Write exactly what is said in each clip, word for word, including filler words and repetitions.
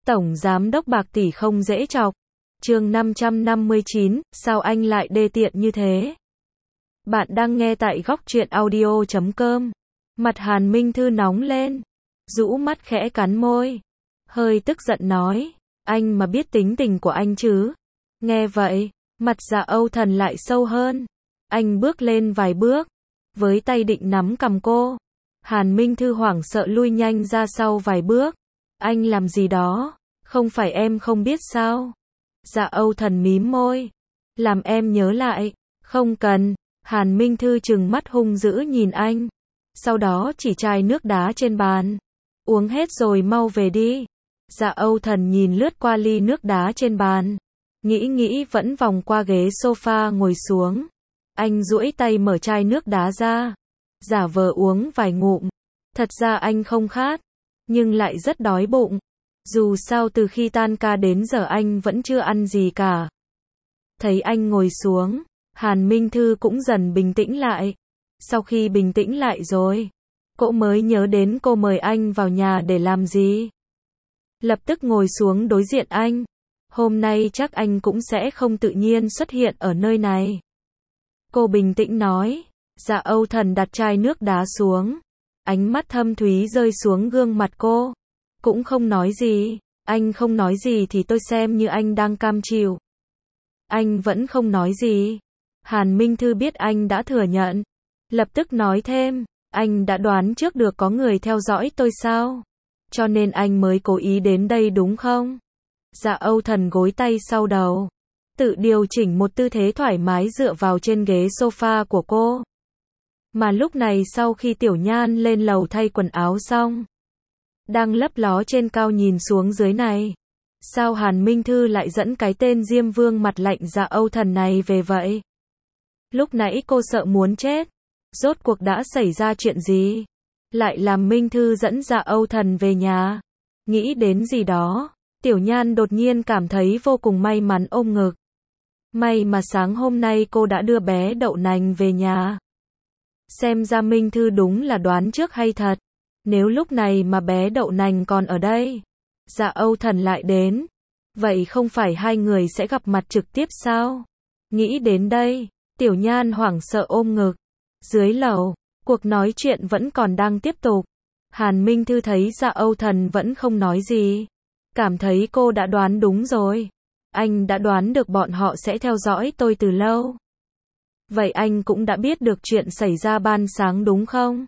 Tổng giám đốc bạc tỷ không dễ chọc. Chương năm trăm năm mươi chín, sao anh lại đê tiện như thế? Bạn đang nghe tại góc truyện audio chấm com. Mặt Hàn Minh Thư nóng lên, rũ mắt khẽ cắn môi, hơi tức giận nói, anh mà biết tính tình của anh chứ? Nghe vậy, mặt Dạ Âu Thần lại sâu hơn. Anh bước lên vài bước, với tay định nắm cằm cô. Hàn Minh Thư hoảng sợ lui nhanh ra sau vài bước. Anh làm gì đó, không phải em không biết sao? Dạ Âu Thần mím môi, làm em nhớ lại. Không cần. Hàn Minh Thư trừng mắt hung dữ nhìn anh, sau đó chỉ chai nước đá trên bàn. Uống hết rồi mau về đi. Dạ Âu Thần nhìn lướt qua ly nước đá trên bàn, nghĩ nghĩ vẫn vòng qua ghế sofa ngồi xuống. Anh duỗi tay mở chai nước đá ra, giả vờ uống vài ngụm. Thật ra anh không khát, nhưng lại rất đói bụng. Dù sao từ khi tan ca đến giờ anh vẫn chưa ăn gì cả. Thấy anh ngồi xuống, Hàn Minh Thư cũng dần bình tĩnh lại. Sau khi bình tĩnh lại rồi, cô mới nhớ đến cô mời anh vào nhà để làm gì. Lập tức ngồi xuống đối diện anh. Hôm nay chắc anh cũng sẽ không tự nhiên xuất hiện ở nơi này. Cô bình tĩnh nói. Dạ Âu Thần đặt chai nước đá xuống, ánh mắt thâm thúy rơi xuống gương mặt cô. Cũng không nói gì. Anh không nói gì thì tôi xem như anh đang cam chịu. Anh vẫn không nói gì. Hàn Minh Thư biết anh đã thừa nhận, lập tức nói thêm, anh đã đoán trước được có người theo dõi tôi sao? Cho nên anh mới cố ý đến đây đúng không? Dạ Âu Thần gối tay sau đầu, tự điều chỉnh một tư thế thoải mái dựa vào trên ghế sofa của cô. Mà lúc này sau khi Tiểu Nhan lên lầu thay quần áo xong, đang lấp ló trên cao nhìn xuống dưới này. Sao Hàn Minh Thư lại dẫn cái tên Diêm Vương mặt lạnh Dạ Âu Thần này về vậy? Lúc nãy cô sợ muốn chết. Rốt cuộc đã xảy ra chuyện gì? Lại làm Minh Thư dẫn Dạ Âu Thần về nhà. Nghĩ đến gì đó, Tiểu Nhan đột nhiên cảm thấy vô cùng may mắn ôm ngực. May mà sáng hôm nay cô đã đưa bé Đậu Nành về nhà. Xem ra Minh Thư đúng là đoán trước hay thật. Nếu lúc này mà bé Đậu Nành còn ở đây, Dạ Âu Thần lại đến, vậy không phải hai người sẽ gặp mặt trực tiếp sao? Nghĩ đến đây, Tiểu Nhan hoảng sợ ôm ngực. Dưới lầu, cuộc nói chuyện vẫn còn đang tiếp tục. Hàn Minh Thư thấy Dạ Âu Thần vẫn không nói gì, cảm thấy cô đã đoán đúng rồi. Anh đã đoán được bọn họ sẽ theo dõi tôi từ lâu. Vậy anh cũng đã biết được chuyện xảy ra ban sáng đúng không?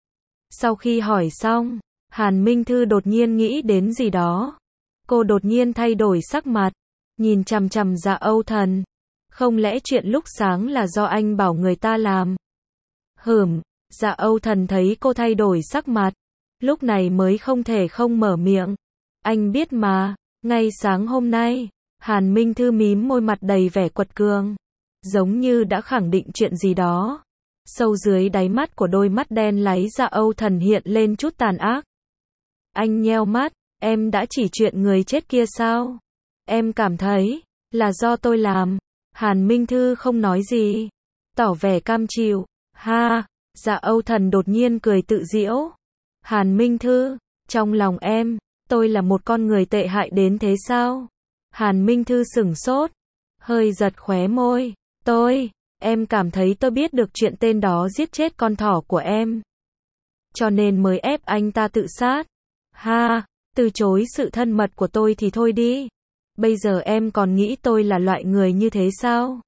Sau khi hỏi xong, Hàn Minh Thư đột nhiên nghĩ đến gì đó. Cô đột nhiên thay đổi sắc mặt, nhìn chằm chằm Dạ Âu Thần. Không lẽ chuyện lúc sáng là do anh bảo người ta làm? Hửm, Dạ Âu Thần thấy cô thay đổi sắc mặt, lúc này mới không thể không mở miệng. Anh biết mà, ngay sáng hôm nay, Hàn Minh Thư mím môi mặt đầy vẻ quật cường, giống như đã khẳng định chuyện gì đó. Sâu dưới đáy mắt của đôi mắt đen láy Dạ Âu Thần hiện lên chút tàn ác. Anh nheo mắt, em đã chỉ chuyện người chết kia sao? Em cảm thấy là do tôi làm. Hàn Minh Thư không nói gì, tỏ vẻ cam chịu. Ha, Dạ Âu Thần đột nhiên cười tự giễu. Hàn Minh Thư, trong lòng em, tôi là một con người tệ hại đến thế sao? Hàn Minh Thư sửng sốt, hơi giật khóe môi. Tôi, em cảm thấy tôi biết được chuyện tên đó giết chết con thỏ của em, cho nên mới ép anh ta tự sát. Ha, từ chối sự thân mật của tôi thì thôi đi. Bây giờ em còn nghĩ tôi là loại người như thế sao?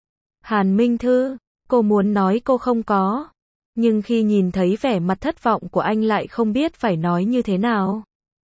Hàn Minh Thư, cô muốn nói cô không có, nhưng khi nhìn thấy vẻ mặt thất vọng của anh lại không biết phải nói như thế nào.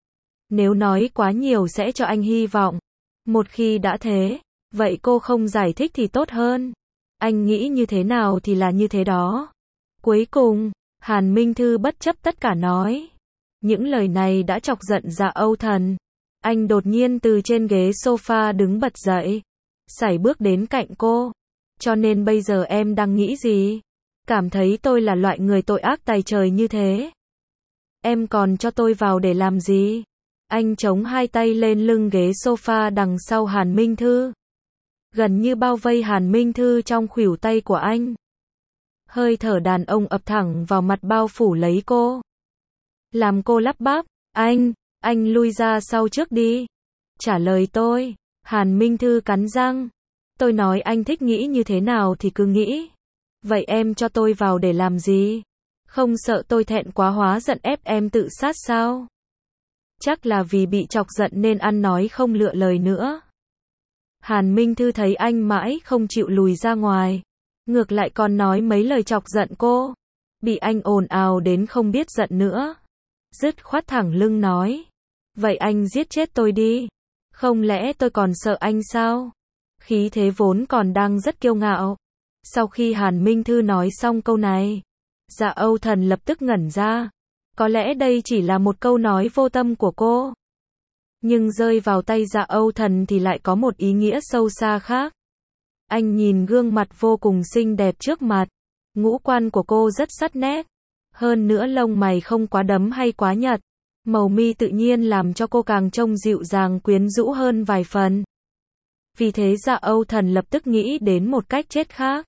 Nếu nói quá nhiều sẽ cho anh hy vọng. Một khi đã thế, vậy cô không giải thích thì tốt hơn. Anh nghĩ như thế nào thì là như thế đó. Cuối cùng, Hàn Minh Thư bất chấp tất cả nói. Những lời này đã chọc giận Dạ Âu Thần. Anh đột nhiên từ trên ghế sofa đứng bật dậy, sải bước đến cạnh cô. Cho nên bây giờ em đang nghĩ gì? Cảm thấy tôi là loại người tội ác tày trời như thế? Em còn cho tôi vào để làm gì? Anh chống hai tay lên lưng ghế sofa đằng sau Hàn Minh Thư, gần như bao vây Hàn Minh Thư trong khuỷu tay của anh. Hơi thở đàn ông ập thẳng vào mặt bao phủ lấy cô, làm cô lắp bắp. Anh, anh lui ra sau trước đi. Trả lời tôi. Hàn Minh Thư cắn răng. Tôi nói anh thích nghĩ như thế nào thì cứ nghĩ. Vậy em cho tôi vào để làm gì? Không sợ tôi thẹn quá hóa giận ép em tự sát sao? Chắc là vì bị chọc giận nên ăn nói không lựa lời nữa. Hàn Minh Thư thấy anh mãi không chịu lùi ra ngoài. Ngược lại còn nói mấy lời chọc giận cô. Bị anh ồn ào đến không biết giận nữa. Dứt khoát thẳng lưng nói. Vậy anh giết chết tôi đi. Không lẽ tôi còn sợ anh sao? Khí thế vốn còn đang rất kiêu ngạo. Sau khi Hàn Minh Thư nói xong câu này, Dạ Âu Thần lập tức ngẩn ra. Có lẽ đây chỉ là một câu nói vô tâm của cô. Nhưng rơi vào tay Dạ Âu Thần thì lại có một ý nghĩa sâu xa khác. Anh nhìn gương mặt vô cùng xinh đẹp trước mặt. Ngũ quan của cô rất sắc nét. Hơn nữa lông mày không quá đấm hay quá nhật. Màu mi tự nhiên làm cho cô càng trông dịu dàng quyến rũ hơn vài phần. Vì thế Dạ Âu Thần lập tức nghĩ đến một cách chết khác.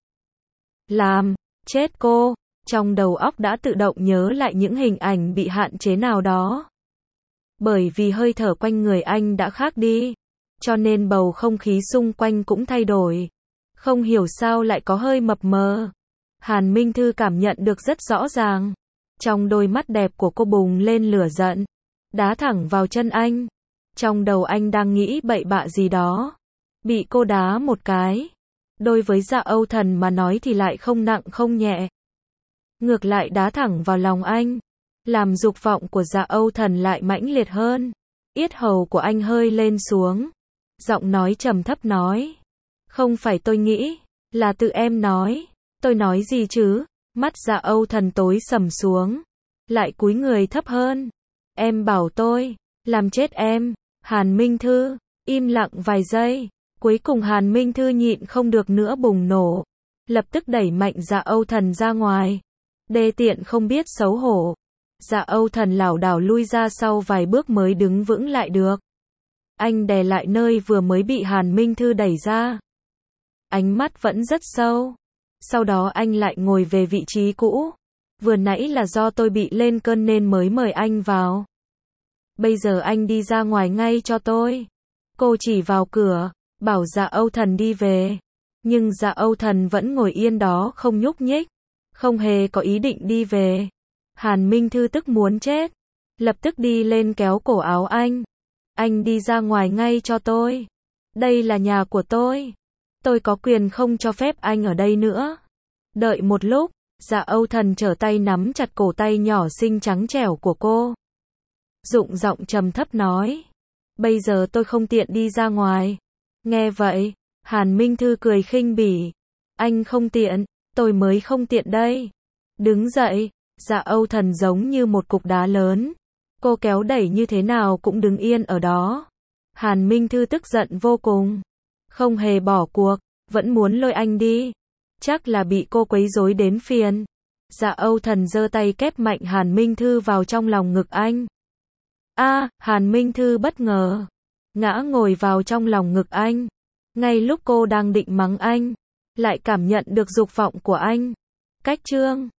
Làm chết cô. Trong đầu óc đã tự động nhớ lại những hình ảnh bị hạn chế nào đó. Bởi vì hơi thở quanh người anh đã khác đi, cho nên bầu không khí xung quanh cũng thay đổi. Không hiểu sao lại có hơi mập mờ. Hàn Minh Thư cảm nhận được rất rõ ràng. Trong đôi mắt đẹp của cô bùng lên lửa giận, đá thẳng vào chân anh. Trong đầu anh đang nghĩ bậy bạ gì đó. Bị cô đá một cái. Đối với Dạ Âu Thần mà nói thì lại không nặng không nhẹ. Ngược lại đá thẳng vào lòng anh. Làm dục vọng của Dạ Âu Thần lại mãnh liệt hơn. Yết hầu của anh hơi lên xuống. Giọng nói trầm thấp nói. Không phải tôi nghĩ, là tự em nói. Tôi nói gì chứ? Mắt Dạ Âu Thần tối sầm xuống. Lại cúi người thấp hơn. Em bảo tôi, làm chết em. Hàn Minh Thư, im lặng vài giây. Cuối cùng Hàn Minh Thư nhịn không được nữa bùng nổ. Lập tức đẩy mạnh Dạ Âu Thần ra ngoài. Đê tiện không biết xấu hổ. Dạ Âu Thần lảo đảo lui ra sau vài bước mới đứng vững lại được. Anh đè lại nơi vừa mới bị Hàn Minh Thư đẩy ra. Ánh mắt vẫn rất sâu. Sau đó anh lại ngồi về vị trí cũ. Vừa nãy là do tôi bị lên cơn nên mới mời anh vào. Bây giờ anh đi ra ngoài ngay cho tôi. Cô chỉ vào cửa, bảo Dạ Âu Thần đi về. Nhưng Dạ Âu Thần vẫn ngồi yên đó không nhúc nhích. Không hề có ý định đi về. Hàn Minh Thư tức muốn chết. Lập tức đi lên kéo cổ áo anh. Anh đi ra ngoài ngay cho tôi. Đây là nhà của tôi. Tôi có quyền không cho phép anh ở đây nữa. Đợi một lúc, Dạ Âu Thần trở tay nắm chặt cổ tay nhỏ xinh trắng trẻo của cô. Dụng giọng trầm thấp nói. Bây giờ tôi không tiện đi ra ngoài. Nghe vậy, Hàn Minh Thư cười khinh bỉ. Anh không tiện, tôi mới không tiện đây. Đứng dậy, Dạ Âu Thần giống như một cục đá lớn. Cô kéo đẩy như thế nào cũng đứng yên ở đó. Hàn Minh Thư tức giận vô cùng. Không hề bỏ cuộc, vẫn muốn lôi anh đi. Chắc là bị cô quấy rối đến phiền. Dạ Âu Thần giơ tay kép mạnh Hàn Minh Thư vào trong lòng ngực anh. A, à, Hàn Minh Thư bất ngờ. Ngã ngồi vào trong lòng ngực anh. Ngay lúc cô đang định mắng anh, lại cảm nhận được dục vọng của anh. Cách chương